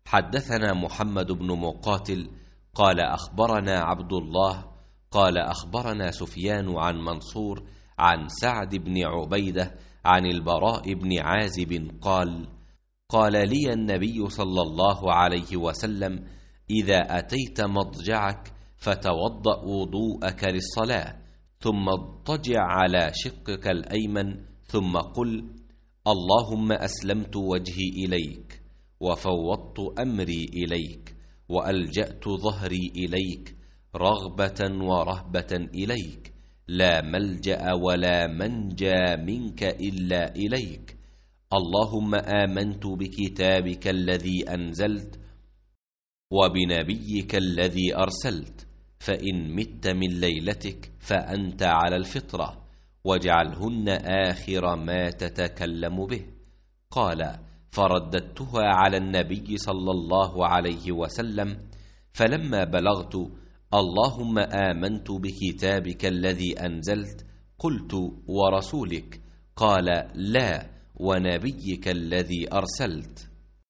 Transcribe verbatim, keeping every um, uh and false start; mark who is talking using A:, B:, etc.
A: حدثنا محمد بن مقاتل قال أخبرنا عبد الله قال أخبرنا سفيان عن منصور عن سعد بن عبيدة عن البراء بن عازب قال قال لي النبي صلى الله عليه وسلم: إذا أتيت مضجعك فتوضأ وضوءك للصلاة، ثم اضطجع على شقك الأيمن، ثم قل: اللهم أسلمت وجهي إليك، وفوضت أمري إليك، وألجأت ظهري إليك، رغبة ورهبة إليك، لا ملجأ ولا منجى منك إلا إليك. اللهم آمنت بكتابك الذي أنزلت وبنبيك الذي أرسلت، فإن مت من ليلتك فأنت على الفطرة، واجعلهن آخر ما تتكلم به. قال: فرددتها على النبي صلى الله عليه وسلم، فلما بلغت: اللهم آمنت بكتابك الذي أنزلت، قلت: ورسولك؟ قال: لا، ونبيك الذي أرسلت.